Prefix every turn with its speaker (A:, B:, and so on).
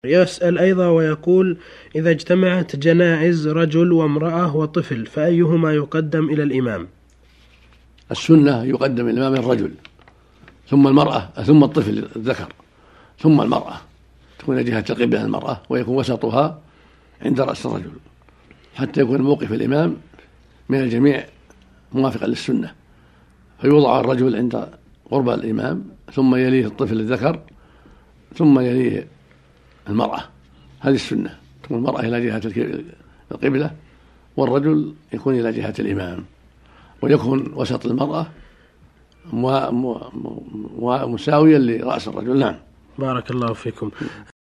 A: يسأل أيضا ويقول: إذا اجتمعت جنائز رجل وامرأة وطفل فأيهما يقدم إلى الإمام؟
B: السنة يقدم الإمام الرجل، ثم المرأة، ثم الطفل الذكر، ثم المرأة، تكون جهة القبلة المرأة، ويكون وسطها عند رأس الرجل، حتى يكون موقف الإمام من الجميع موافقا للسنة، فيوضع الرجل عند قرب الإمام، ثم يليه الطفل الذكر، ثم يليه المرأة. هذه السنة، تكون المرأة إلى جهة القبلة والرجل يكون إلى جهة الإمام، ويكون وسط المرأة ومساويا لرأس الرجل. نعم.
A: بارك الله فيكم.